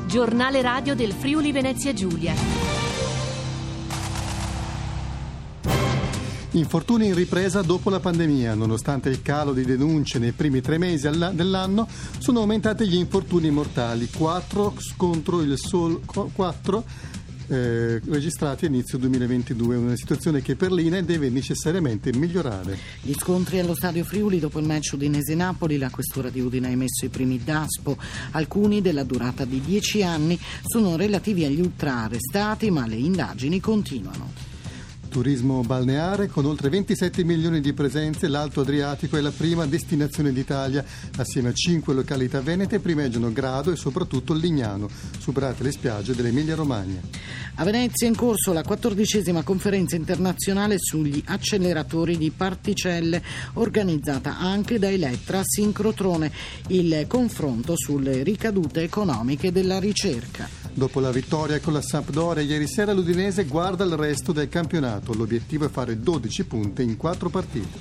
Giornale radio del Friuli Venezia Giulia. Infortuni in ripresa dopo la pandemia. Nonostante il calo di denunce nei primi 3 mesi dell'anno, sono aumentati gli infortuni mortali, 4 contro il solo 4 registrati a inizio 2022, una situazione che per l'INAIL deve necessariamente migliorare. Gli scontri allo Stadio Friuli dopo il match Udinese-Napoli, la questura di Udine ha emesso i primi DASPO, alcuni della durata di 10 anni, sono relativi agli ultra arrestati, ma le indagini continuano. Turismo balneare con oltre 27 milioni di presenze, l'Alto Adriatico è la prima destinazione d'Italia. Assieme a 5 località venete primeggiano Grado e soprattutto Lignano, superate le spiagge dell'Emilia Romagna. A Venezia è in corso la 14ª conferenza internazionale sugli acceleratori di particelle, organizzata anche da Elettra Sincrotrone, il confronto sulle ricadute economiche della ricerca. Dopo la vittoria con la Sampdoria ieri sera, l'Udinese guarda il resto del campionato. L'obiettivo è fare 12 punti in 4 partite.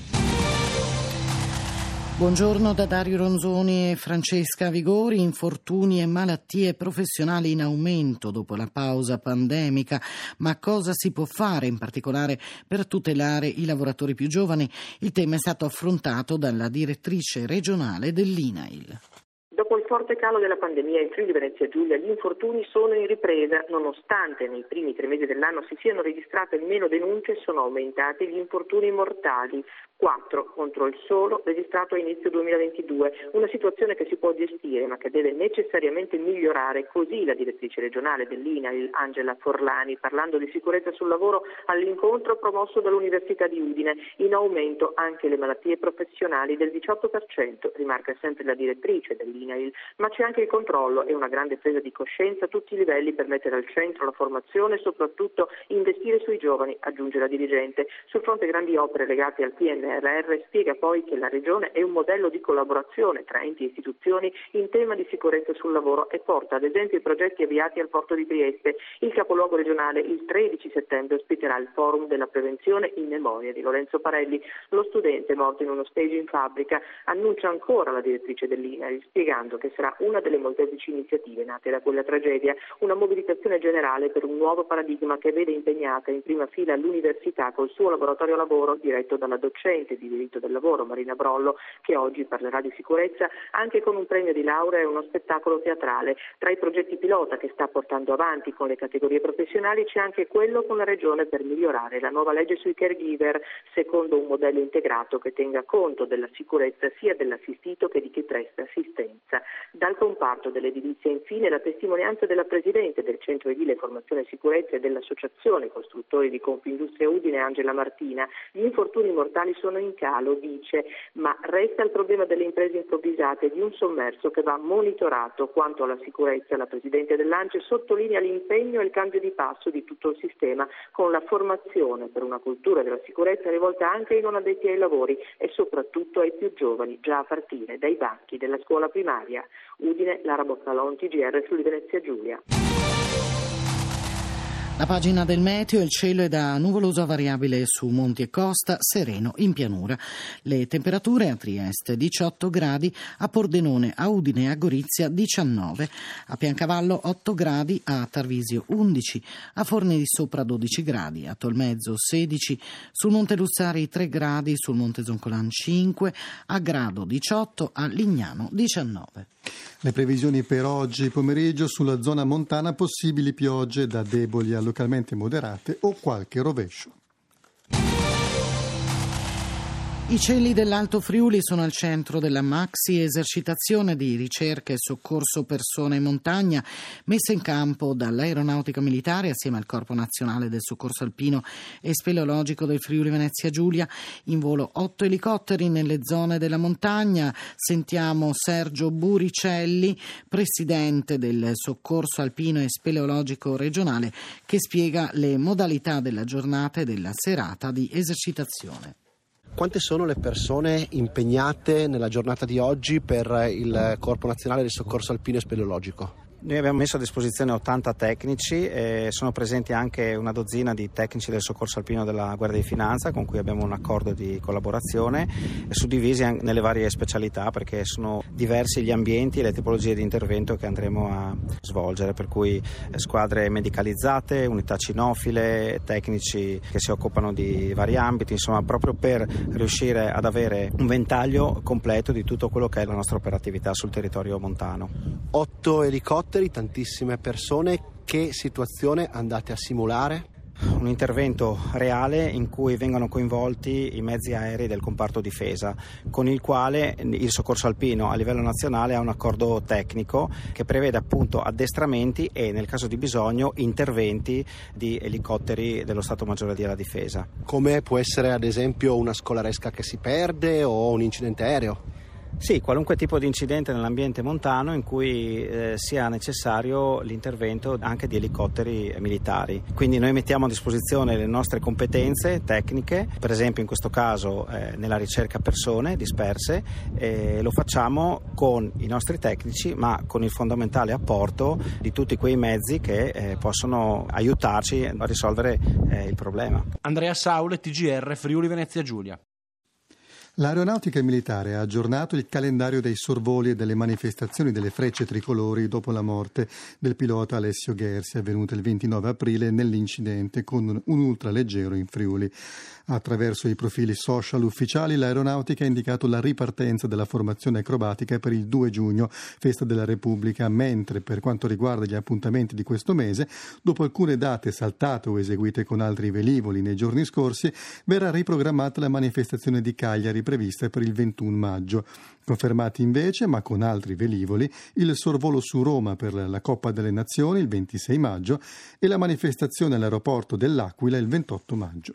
Buongiorno da Dario Ronzoni e Francesca Vigori. Infortuni e malattie professionali in aumento dopo la pausa pandemica. Ma cosa si può fare in particolare per tutelare i lavoratori più giovani? Il tema è stato affrontato dalla direttrice regionale dell'INAIL. Dopo il forte calo della pandemia in Friuli Venezia Giulia, gli infortuni sono in ripresa. Nonostante nei primi 3 mesi dell'anno si siano registrate meno denunce, sono aumentati gli infortuni mortali, 4 contro il solo registrato a inizio 2022, una situazione che si può gestire ma che deve necessariamente migliorare. Così la direttrice regionale dell'INAIL, Angela Forlani, parlando di sicurezza sul lavoro all'incontro promosso dall'Università di Udine. In aumento anche le malattie professionali del 18%, rimarca sempre la direttrice dell'INAIL, ma c'è anche il controllo e una grande presa di coscienza a tutti i livelli per mettere al centro la formazione e soprattutto investire sui giovani, aggiunge la dirigente. Sul fronte grandi opere legate al PNRR spiega poi che la Regione è un modello di collaborazione tra enti e istituzioni in tema di sicurezza sul lavoro e porta ad esempio i progetti avviati al porto di Trieste. Il capoluogo regionale il 13 settembre ospiterà il forum della prevenzione in memoria di Lorenzo Parelli, lo studente morto in uno stage in fabbrica, annuncia ancora la direttrice dell'INAIL, spiegando che sarà una delle molteplici iniziative nate da quella tragedia, una mobilitazione generale per un nuovo paradigma che vede impegnata in prima fila l'università col suo laboratorio lavoro diretto dalla docente di diritto del lavoro Marina Brollo, che oggi parlerà di sicurezza anche con un premio di laurea e uno spettacolo teatrale. Tra i progetti pilota che sta portando avanti con le categorie professionali c'è anche quello con la Regione per migliorare la nuova legge sui caregiver, secondo un modello integrato che tenga conto della sicurezza sia dell'assistito che di chi presta assistenza. Dal comparto dell'edilizia infine la testimonianza della Presidente del Centro Edile Formazione e Sicurezza e dell'Associazione Costruttori di Confindustria Udine, Angela Martina. Gli infortuni mortali sono in calo, dice, ma resta il problema delle imprese improvvisate e di un sommerso che va monitorato. Quanto alla sicurezza, la Presidente dell'ANCE sottolinea l'impegno e il cambio di passo di tutto il sistema con la formazione per una cultura della sicurezza rivolta anche ai non addetti ai lavori e soprattutto ai più giovani, già a partire dai banchi della scuola primaria. Udine, Lara Boccalon, TGR Friuli Venezia Giulia. La pagina del meteo: il cielo è da nuvoloso a variabile su monti e costa, sereno in pianura. Le temperature: a Trieste 18 gradi, a Pordenone, a Udine e a Gorizia 19, a Piancavallo 8 gradi, a Tarvisio 11, a Forni di Sopra 12 gradi, a Tolmezzo 16, sul Monte Luzzari 3 gradi, sul Monte Zoncolan 5, a Grado 18, a Lignano 19. Le previsioni per oggi pomeriggio: sulla zona montana possibili piogge da deboli a localmente moderate o qualche rovescio. I cieli dell'Alto Friuli sono al centro della maxi esercitazione di ricerca e soccorso persone in montagna messa in campo dall'Aeronautica Militare assieme al Corpo Nazionale del Soccorso Alpino e Speleologico del Friuli Venezia Giulia. In volo 8 elicotteri nelle zone della montagna. Sentiamo Sergio Buricelli, presidente del Soccorso Alpino e Speleologico regionale, che spiega le modalità della giornata e della serata di esercitazione. Quante sono le persone impegnate nella giornata di oggi per il Corpo Nazionale del Soccorso Alpino e Speleologico? Noi abbiamo messo a disposizione 80 tecnici e sono presenti anche una dozzina di tecnici del soccorso alpino della Guardia di Finanza con cui abbiamo un accordo di collaborazione, suddivisi nelle varie specialità, perché sono diversi gli ambienti e le tipologie di intervento che andremo a svolgere, per cui squadre medicalizzate, unità cinofile, tecnici che si occupano di vari ambiti, insomma, proprio per riuscire ad avere un ventaglio completo di tutto quello che è la nostra operatività sul territorio montano. 8 elicotteri, tantissime persone. Che situazione andate a simulare? Un intervento reale in cui vengono coinvolti i mezzi aerei del comparto difesa, con il quale il soccorso alpino a livello nazionale ha un accordo tecnico che prevede appunto addestramenti e, nel caso di bisogno, interventi di elicotteri dello Stato Maggiore della Difesa. Come può essere ad esempio una scolaresca che si perde o un incidente aereo? Sì, qualunque tipo di incidente nell'ambiente montano in cui sia necessario l'intervento anche di elicotteri militari. Quindi noi mettiamo a disposizione le nostre competenze tecniche, per esempio in questo caso nella ricerca persone disperse, lo facciamo con i nostri tecnici, ma con il fondamentale apporto di tutti quei mezzi che possono aiutarci a risolvere il problema. Andrea Saule, TGR Friuli Venezia Giulia. L'aeronautica militare ha aggiornato il calendario dei sorvoli e delle manifestazioni delle frecce tricolori dopo la morte del pilota Alessio Gherzi, avvenuta il 29 aprile nell'incidente con un ultraleggero in Friuli. Attraverso i profili social ufficiali, l'aeronautica ha indicato la ripartenza della formazione acrobatica per il 2 giugno, festa della Repubblica, mentre per quanto riguarda gli appuntamenti di questo mese, dopo alcune date saltate o eseguite con altri velivoli nei giorni scorsi, verrà riprogrammata la manifestazione di Cagliari prevista per il 21 maggio. Confermati invece, ma con altri velivoli, il sorvolo su Roma per la Coppa delle Nazioni il 26 maggio e la manifestazione all'aeroporto dell'Aquila il 28 maggio.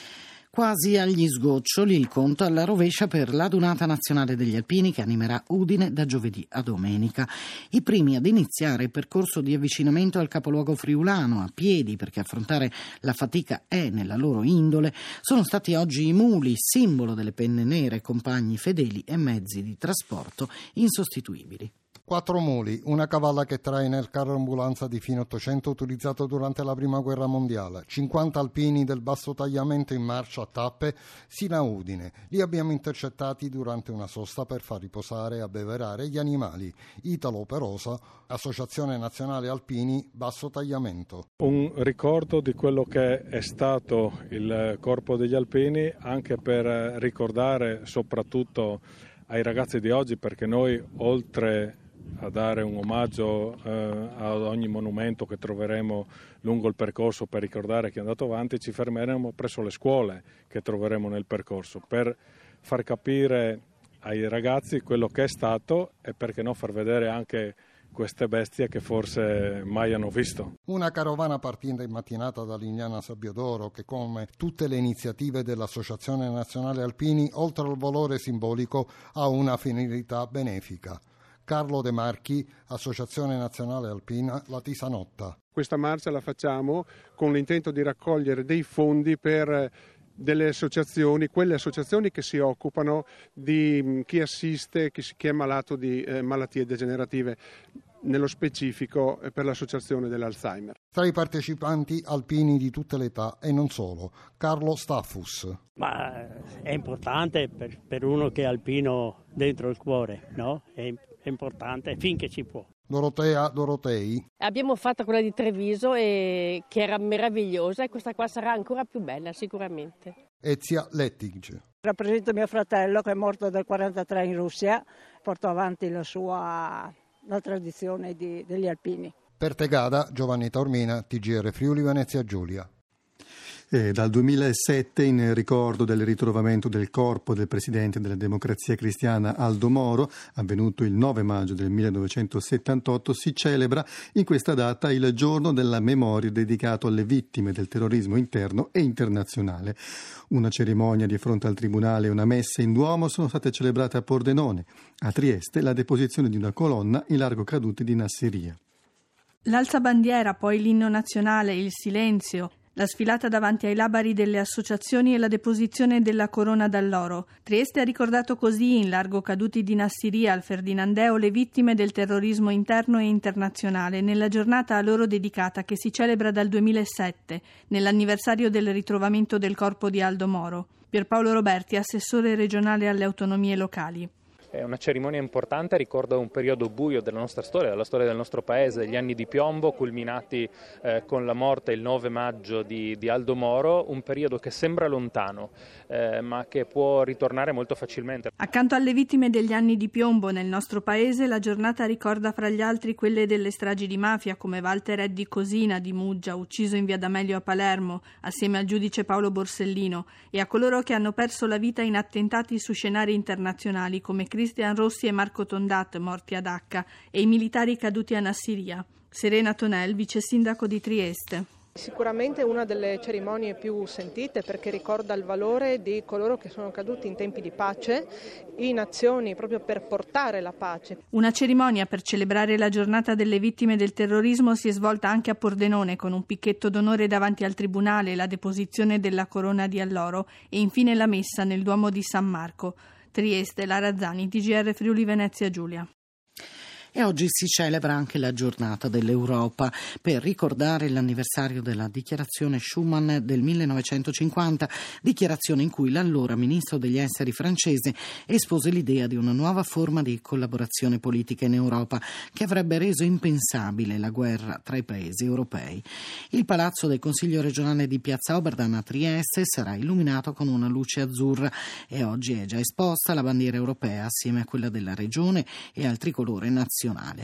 Quasi agli sgoccioli il conto alla rovescia per l'Adunata Nazionale degli Alpini che animerà Udine da giovedì a domenica. I primi ad iniziare il percorso di avvicinamento al capoluogo friulano a piedi, perché affrontare la fatica è nella loro indole, sono stati oggi i muli, simbolo delle penne nere, compagni fedeli e mezzi di trasporto insostituibili. 4 muli, una cavalla che traina il carro ambulanza di fine 800 utilizzato durante la Prima Guerra Mondiale, 50 alpini del basso tagliamento in marcia a tappe sino a Udine. Li abbiamo intercettati durante una sosta per far riposare e abbeverare gli animali. Italo Perosa, Associazione Nazionale Alpini Basso Tagliamento. Un ricordo di quello che è stato il Corpo degli Alpini, anche per ricordare soprattutto ai ragazzi di oggi, perché noi oltre a dare un omaggio ad ogni monumento che troveremo lungo il percorso per ricordare chi è andato avanti, ci fermeremo presso le scuole che troveremo nel percorso per far capire ai ragazzi quello che è stato e perché no far vedere anche queste bestie che forse mai hanno visto. Una carovana partita in mattinata da Lignana Sabbiodoro che, come tutte le iniziative dell'Associazione Nazionale Alpini, oltre al valore simbolico ha una finalità benefica. Carlo De Marchi, Associazione Nazionale Alpina, La Tisanotta. Questa marcia la facciamo con l'intento di raccogliere dei fondi per delle associazioni, quelle associazioni che si occupano di chi assiste, chi è malato di malattie degenerative, nello specifico per l'associazione dell'Alzheimer. Tra i partecipanti alpini di tutte le età e non solo. Carlo Staffus. Ma è importante per uno che è alpino dentro il cuore, no? È importante finché ci può. Dorotea Dorotei. Abbiamo fatto quella di Treviso che era meravigliosa e questa qua sarà ancora più bella sicuramente. Ezia Lettig. Rappresento mio fratello che è morto nel 1943 in Russia, porto avanti la tradizione degli alpini. Per Tegada, Giovanni Taormina, TGR Friuli Venezia Giulia. E dal 2007, in ricordo del ritrovamento del corpo del presidente della Democrazia Cristiana Aldo Moro, avvenuto il 9 maggio del 1978, si celebra in questa data il giorno della memoria dedicato alle vittime del terrorismo interno e internazionale. Una cerimonia di fronte al tribunale e una messa in Duomo sono state celebrate a Pordenone. A Trieste la deposizione di una colonna in largo caduti di Nasseria. L'alzabandiera, poi l'inno nazionale, il silenzio, La sfilata davanti ai labari delle associazioni e la deposizione della corona d'alloro. Trieste ha ricordato così, in largo caduti di Nassiria al Ferdinandeo, le vittime del terrorismo interno e internazionale, nella giornata a loro dedicata che si celebra dal 2007, nell'anniversario del ritrovamento del corpo di Aldo Moro. Pierpaolo Roberti, assessore regionale alle autonomie locali. È una cerimonia importante, ricorda un periodo buio della nostra storia, della storia del nostro paese, gli anni di piombo culminati con la morte il 9 maggio di Aldo Moro, un periodo che sembra lontano ma che può ritornare molto facilmente. Accanto alle vittime degli anni di piombo nel nostro paese, la giornata ricorda fra gli altri quelle delle stragi di mafia come Walter Eddy Cosina di Muggia, ucciso in via D'Amelio a Palermo, assieme al giudice Paolo Borsellino, e a coloro che hanno perso la vita in attentati su scenari internazionali come Cristian Rossi e Marco Tondat, morti ad Acca, e i militari caduti a Nassiria. Serena Tonel, vice sindaco di Trieste. Sicuramente una delle cerimonie più sentite perché ricorda il valore di coloro che sono caduti in tempi di pace, in azioni proprio per portare la pace. Una cerimonia per celebrare la giornata delle vittime del terrorismo si è svolta anche a Pordenone con un picchetto d'onore davanti al tribunale, la deposizione della corona di alloro e infine la messa nel Duomo di San Marco. Trieste, Lara Zani, TGR Friuli Venezia Giulia. E oggi si celebra anche la giornata dell'Europa per ricordare l'anniversario della dichiarazione Schuman del 1950, dichiarazione in cui l'allora ministro degli esteri francese espose l'idea di una nuova forma di collaborazione politica in Europa che avrebbe reso impensabile la guerra tra i paesi europei. Il palazzo del Consiglio regionale di Piazza Oberdan a Trieste sarà illuminato con una luce azzurra e oggi è già esposta la bandiera europea assieme a quella della regione e al tricolore nazionale.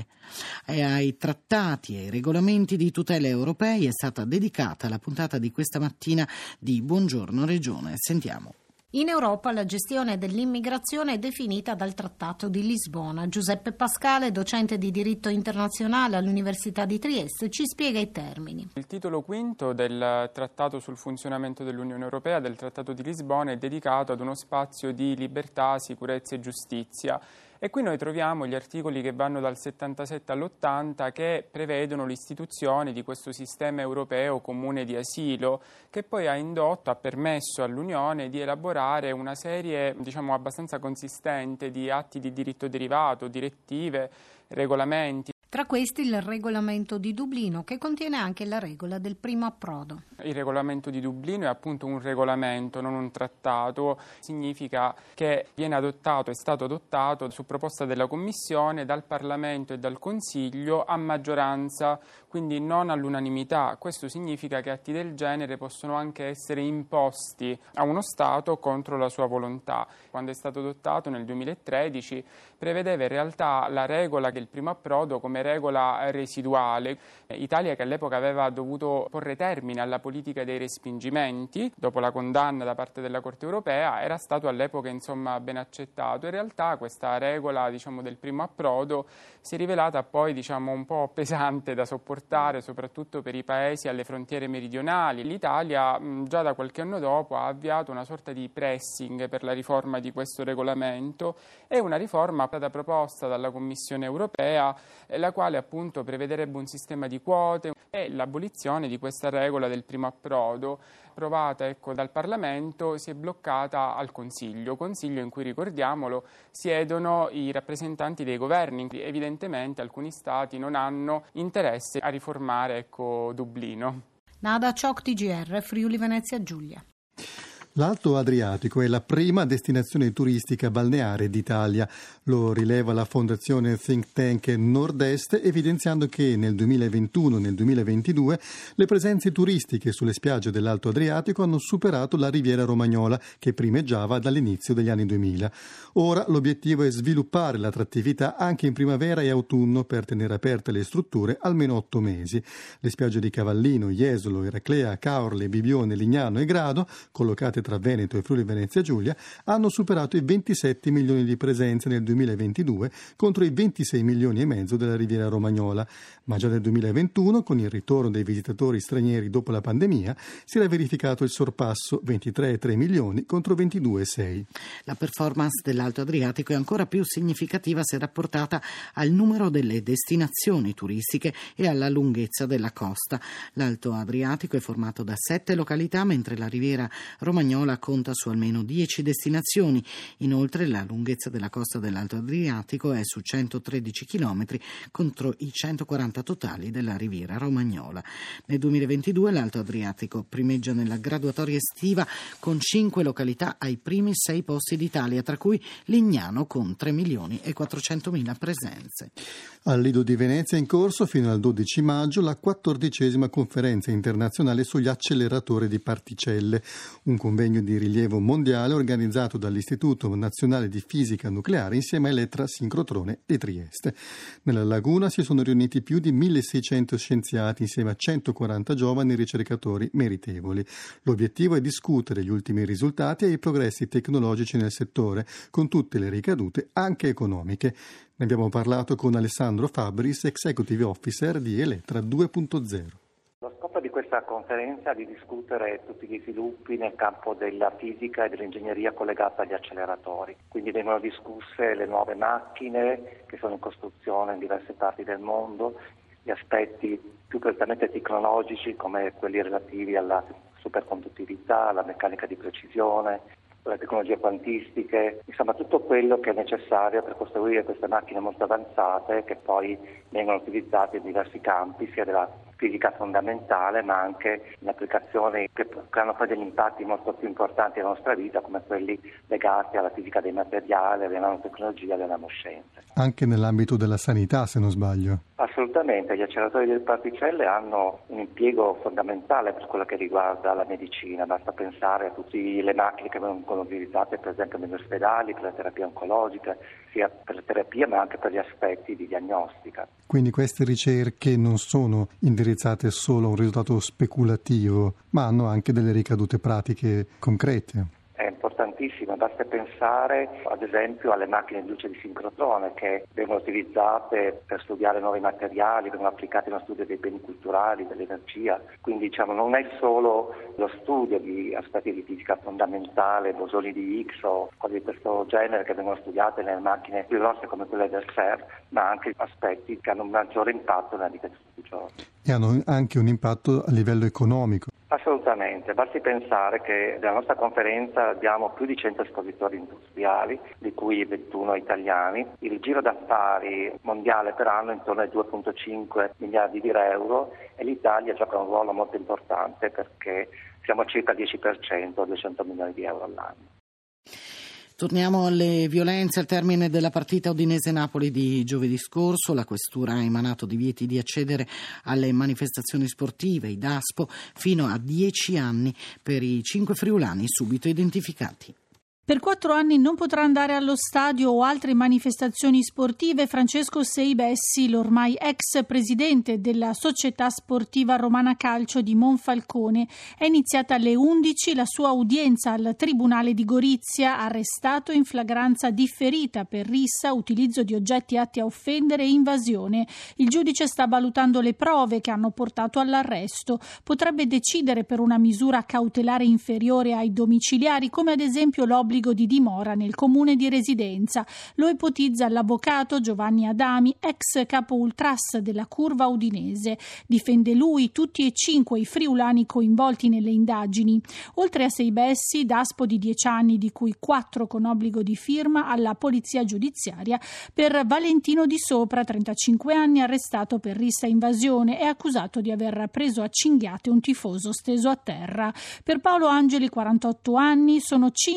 E ai trattati e ai regolamenti di tutela europei è stata dedicata la puntata di questa mattina di Buongiorno Regione. Sentiamo. In Europa la gestione dell'immigrazione è definita dal Trattato di Lisbona. Giuseppe Pascale, docente di diritto internazionale all'Università di Trieste, ci spiega i termini. Il titolo quinto del Trattato sul funzionamento dell'Unione Europea, del Trattato di Lisbona, è dedicato ad uno spazio di libertà, sicurezza e giustizia. E qui noi troviamo gli articoli che vanno dal 77 all'80 che prevedono l'istituzione di questo sistema europeo comune di asilo che poi ha permesso all'Unione di elaborare una serie, abbastanza consistente di atti di diritto derivato, direttive, regolamenti. Tra questi il regolamento di Dublino, che contiene anche la regola del primo approdo. Il regolamento di Dublino è appunto un regolamento, non un trattato. Significa che è stato adottato su proposta della Commissione, dal Parlamento e dal Consiglio a maggioranza, quindi non all'unanimità. Questo significa che atti del genere possono anche essere imposti a uno Stato contro la sua volontà. Quando è stato adottato nel 2013 prevedeva in realtà la regola che il primo approdo come regola residuale. Italia, che all'epoca aveva dovuto porre termine alla politica dei respingimenti dopo la condanna da parte della Corte europea, era stato all'epoca ben accettato. In realtà questa regola del primo approdo si è rivelata poi un po' pesante da sopportare, soprattutto per i paesi alle frontiere meridionali. L'Italia già da qualche anno dopo ha avviato una sorta di pressing per la riforma di questo regolamento. È una riforma stata proposta dalla Commissione europea, la quale appunto prevederebbe un sistema di quote e l'abolizione di questa regola del primo approdo, approvata dal Parlamento, si è bloccata al Consiglio in cui, ricordiamolo, siedono i rappresentanti dei governi. Evidentemente alcuni Stati non hanno interesse a riformare Dublino. Nada Ciocc, TGR Friuli Venezia Giulia. L'Alto Adriatico è la prima destinazione turistica balneare d'Italia, lo rileva la fondazione think tank Nord-Est, evidenziando che nel 2021 e nel 2022 le presenze turistiche sulle spiagge dell'Alto Adriatico hanno superato la Riviera Romagnola, che primeggiava dall'inizio degli anni 2000. Ora l'obiettivo è sviluppare l'attrattività anche in primavera e autunno per tenere aperte le strutture almeno 8 mesi. Le spiagge di Cavallino, Jesolo, Eraclea, Caorle, Bibione, Lignano e Grado, collocate tra Veneto e Friuli Venezia Giulia hanno superato i 27 milioni di presenze nel 2022 contro i 26 milioni e mezzo della Riviera Romagnola, ma già nel 2021, con il ritorno dei visitatori stranieri dopo la pandemia, si era verificato il sorpasso 23,3 milioni contro 22,6. La performance dell'Alto Adriatico è ancora più significativa se rapportata al numero delle destinazioni turistiche e alla lunghezza della costa. L'Alto Adriatico è formato da 7 località, mentre la Riviera Romagnola conta su almeno 10 destinazioni. Inoltre la lunghezza della costa dell'Alto Adriatico è su 113 km contro i 140 totali della Riviera Romagnola. Nel 2022 l'Alto Adriatico primeggia nella graduatoria estiva con 5 località ai primi 6 posti d'Italia, tra cui Lignano con 3.400.000 presenze. Al Lido di Venezia è in corso fino al 12 maggio la 14ª conferenza internazionale sugli acceleratori di particelle, un convegno di rilievo mondiale organizzato dall'Istituto Nazionale di Fisica Nucleare insieme a Elettra Sincrotrone di Trieste. Nella laguna si sono riuniti più di 1.600 scienziati insieme a 140 giovani ricercatori meritevoli. L'obiettivo è discutere gli ultimi risultati e i progressi tecnologici nel settore, con tutte le ricadute anche economiche. Ne abbiamo parlato con Alessandro Fabris, Executive Officer di Elettra 2.0. Lo scopo di questa conferenza è di discutere tutti gli sviluppi nel campo della fisica e dell'ingegneria collegata agli acceleratori. Quindi vengono discusse le nuove macchine che sono in costruzione in diverse parti del mondo, gli aspetti più prettamente tecnologici come quelli relativi alla superconduttività, alla meccanica di precisione, le tecnologie quantistiche, insomma tutto quello che è necessario per costruire queste macchine molto avanzate che poi vengono utilizzate in diversi campi, sia della fisica fondamentale ma anche in applicazioni che hanno poi degli impatti molto più importanti nella nostra vita, come quelli legati alla fisica dei materiali, alle nanotecnologie, alle nanoscienze. Anche nell'ambito della sanità, se non sbaglio. Assolutamente, gli acceleratori di particelle hanno un impiego fondamentale per quello che riguarda la medicina, basta pensare a tutte le macchine che vengono utilizzate per esempio negli ospedali, per la terapia oncologica, sia per la terapia ma anche per gli aspetti di diagnostica. Quindi queste ricerche non sono indirizzate solo a un risultato speculativo, ma hanno anche delle ricadute pratiche concrete. È importantissimo, basta pensare ad esempio alle macchine di luce di sincrotrone che vengono utilizzate per studiare nuovi materiali, vengono applicate nello studio dei beni culturali, dell'energia, quindi non è solo lo studio di aspetti di fisica fondamentale, bosoni di Higgs o cose di questo genere che vengono studiate nelle macchine più grosse come quelle del CERN, ma anche aspetti che hanno un maggiore impatto nella vita di tutti i giorni. E hanno anche un impatto a livello economico. Assolutamente, basti pensare che nella nostra conferenza abbiamo più di 100 espositori industriali, di cui 21 italiani. Il giro d'affari mondiale per anno è intorno ai 2,5 miliardi di euro e l'Italia gioca un ruolo molto importante perché siamo a circa il 10%, 200 milioni di euro all'anno. Torniamo alle violenze. Al termine della partita Udinese-Napoli di giovedì scorso, la Questura ha emanato divieti di accedere alle manifestazioni sportive, i DASPO, fino a 10 anni per i 5 friulani subito identificati. Per 4 anni non potrà andare allo stadio o altre manifestazioni sportive Francesco Seibessi, l'ormai ex presidente della Società Sportiva Romana Calcio di Monfalcone. È iniziata alle 11 la sua udienza al Tribunale di Gorizia, arrestato in flagranza differita per rissa, utilizzo di oggetti atti a offendere e invasione. Il giudice sta valutando le prove che hanno portato all'arresto. Potrebbe decidere per una misura cautelare inferiore ai domiciliari, come ad esempio l'obbligo di dimora nel comune di residenza. Lo ipotizza l'avvocato Giovanni Adami, ex capo ultras della Curva Udinese. Difende lui tutti e 5 i friulani coinvolti nelle indagini. Oltre a Seibessi, DASPO di 10 anni, di cui 4 con obbligo di firma alla polizia giudiziaria. Per Valentino Di Sopra, 35 anni, arrestato per rissa e invasione, è accusato di aver preso a cinghiate un tifoso steso a terra. Per Paolo Angeli, 48 anni, sono 5 gli anni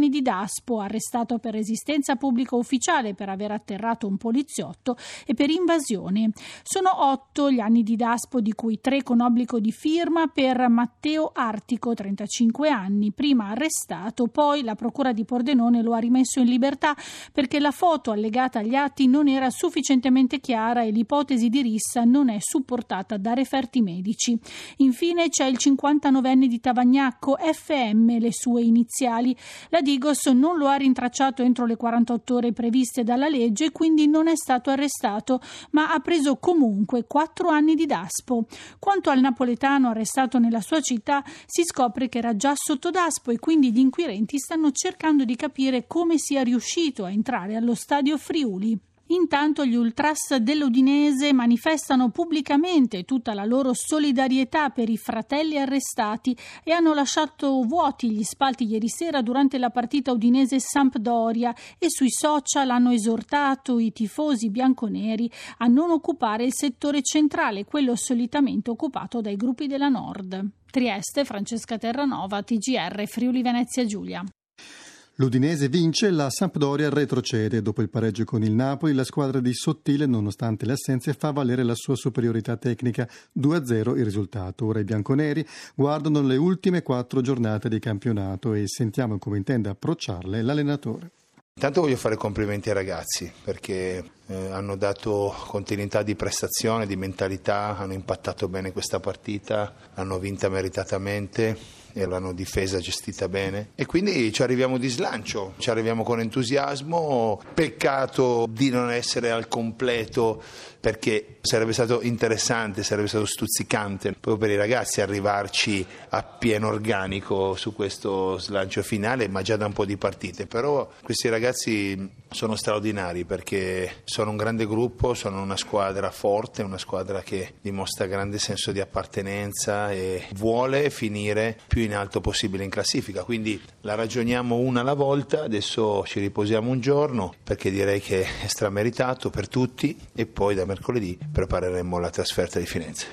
anni di daspo, arrestato per resistenza pubblica ufficiale per aver atterrato un poliziotto e per invasione. Sono 8 gli anni di daspo, di cui 3 con obbligo di firma per Matteo Artico, 35 anni, prima arrestato, poi la procura di Pordenone lo ha rimesso in libertà perché la foto allegata agli atti non era sufficientemente chiara e l'ipotesi di rissa non è supportata da referti medici. Infine c'è il 59enne di Tavagnacco, FM, le sue iniziali. La Digos non lo ha rintracciato entro le 48 ore previste dalla legge e quindi non è stato arrestato, ma ha preso comunque 4 anni di daspo. Quanto al napoletano arrestato nella sua città, si scopre che era già sotto daspo e quindi gli inquirenti stanno cercando di capire come sia riuscito a entrare allo stadio Friuli. Intanto gli ultras dell'Udinese manifestano pubblicamente tutta la loro solidarietà per i fratelli arrestati e hanno lasciato vuoti gli spalti ieri sera durante la partita Udinese-Sampdoria e sui social hanno esortato i tifosi bianconeri a non occupare il settore centrale, quello solitamente occupato dai gruppi della Nord. Trieste, Francesca Terranova, TGR, Friuli Venezia Giulia. L'Udinese vince, la Sampdoria retrocede. Dopo il pareggio con il Napoli, la squadra di Sottile, nonostante le assenze, fa valere la sua superiorità tecnica. 2-0 il risultato. Ora i bianconeri guardano le ultime 4 giornate di campionato e sentiamo come intende approcciarle l'allenatore. Intanto voglio fare complimenti ai ragazzi perché hanno dato continuità di prestazione, di mentalità, hanno impattato bene questa partita, l'hanno vinta meritatamente e l'hanno difesa, gestita bene e quindi ci arriviamo di slancio, ci arriviamo con entusiasmo. Peccato di non essere al completo perché sarebbe stato interessante, sarebbe stato stuzzicante proprio per i ragazzi arrivarci a pieno organico su questo slancio finale, ma già da un po' di partite. Però questi ragazzi sono straordinari perché sono un grande gruppo, sono una squadra forte, una squadra che dimostra grande senso di appartenenza e vuole finire più in alto possibile in classifica, quindi la ragioniamo una alla volta. Adesso ci riposiamo un giorno perché direi che è strameritato per tutti e poi da mercoledì prepareremo la trasferta di Firenze.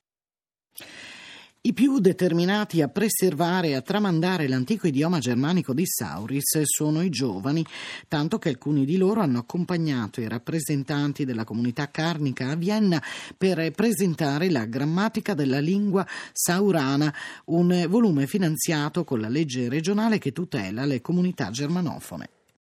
I più determinati a preservare e a tramandare l'antico idioma germanico di Sauris sono i giovani, tanto che alcuni di loro hanno accompagnato i rappresentanti della comunità carnica a Vienna per presentare la grammatica della lingua saurana, un volume finanziato con la legge regionale che tutela le comunità germanofone.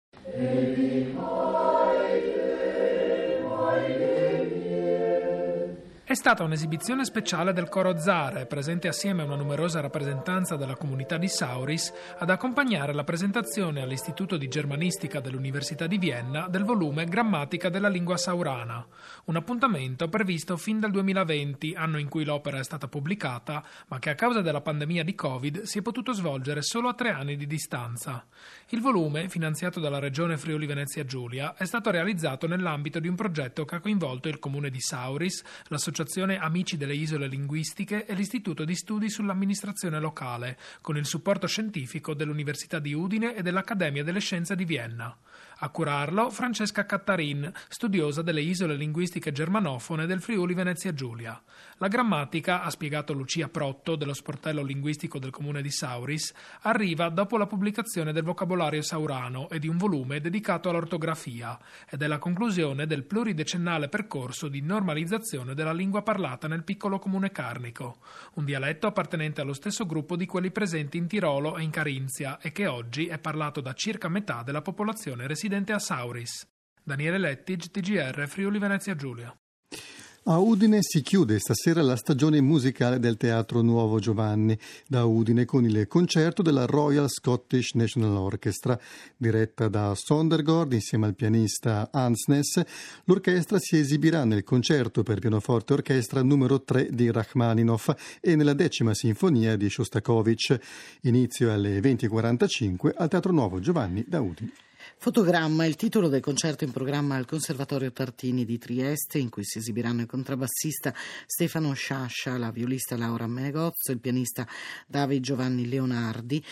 È stata un'esibizione speciale del coro Zare, presente assieme a una numerosa rappresentanza della comunità di Sauris, ad accompagnare la presentazione all'Istituto di Germanistica dell'Università di Vienna del volume Grammatica della lingua saurana, un appuntamento previsto fin dal 2020, anno in cui l'opera è stata pubblicata, ma che a causa della pandemia di Covid si è potuto svolgere solo a 3 anni di distanza. Il volume, finanziato dalla Regione Friuli Venezia Giulia, è stato realizzato nell'ambito di un progetto che ha coinvolto il Comune di Sauris, l'Associazione Amici delle Isole Linguistiche e l'Istituto di Studi sull'Amministrazione Locale, con il supporto scientifico dell'Università di Udine e dell'Accademia delle Scienze di Vienna. A curarlo Francesca Cattarin, studiosa delle isole linguistiche germanofone del Friuli Venezia Giulia. La grammatica, ha spiegato Lucia Protto dello sportello linguistico del comune di Sauris, arriva dopo la pubblicazione del vocabolario saurano e di un volume dedicato all'ortografia ed è la conclusione del pluridecennale percorso di normalizzazione della lingua parlata nel piccolo comune carnico, un dialetto appartenente allo stesso gruppo di quelli presenti in Tirolo e in Carinzia e che oggi è parlato da circa metà della popolazione residente a Sauris. Daniele Lettig, TGR, Friuli Venezia Giulia. A Udine si chiude stasera la stagione musicale del Teatro Nuovo Giovanni da Udine con il concerto della Royal Scottish National Orchestra diretta da Sondergaard insieme al pianista Hansness. L'orchestra si esibirà nel concerto per pianoforte orchestra numero 3 di Rachmaninoff e nella 10ª sinfonia di Shostakovich. Inizio alle 20:45 al Teatro Nuovo Giovanni da Udine. Fotogramma, il titolo del concerto in programma al Conservatorio Tartini di Trieste, in cui si esibiranno il contrabbassista Stefano Sciascia, la violista Laura Menegozzo e il pianista David Giovanni Leonardi,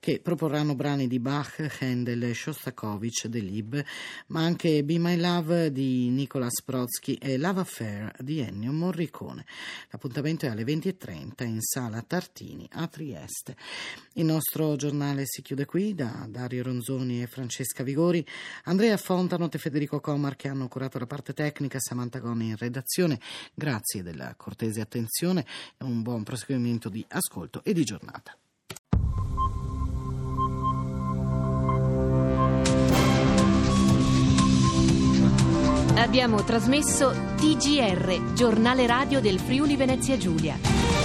che proporranno brani di Bach, Handel, Shostakovich, Delibes, ma anche Be My Love di Nicolas Brodsky e Love Affair di Ennio Morricone. L'appuntamento è alle 20:30 in Sala Tartini a Trieste. Il nostro giornale si chiude qui. Da Dario Ronzoni e Francesca Vigori, Andrea Fontanot e Federico Comar che hanno curato la parte tecnica, Samantha Goni in redazione. Grazie della cortese attenzione e un buon proseguimento di ascolto e di giornata. Abbiamo trasmesso TGR, giornale radio del Friuli Venezia Giulia.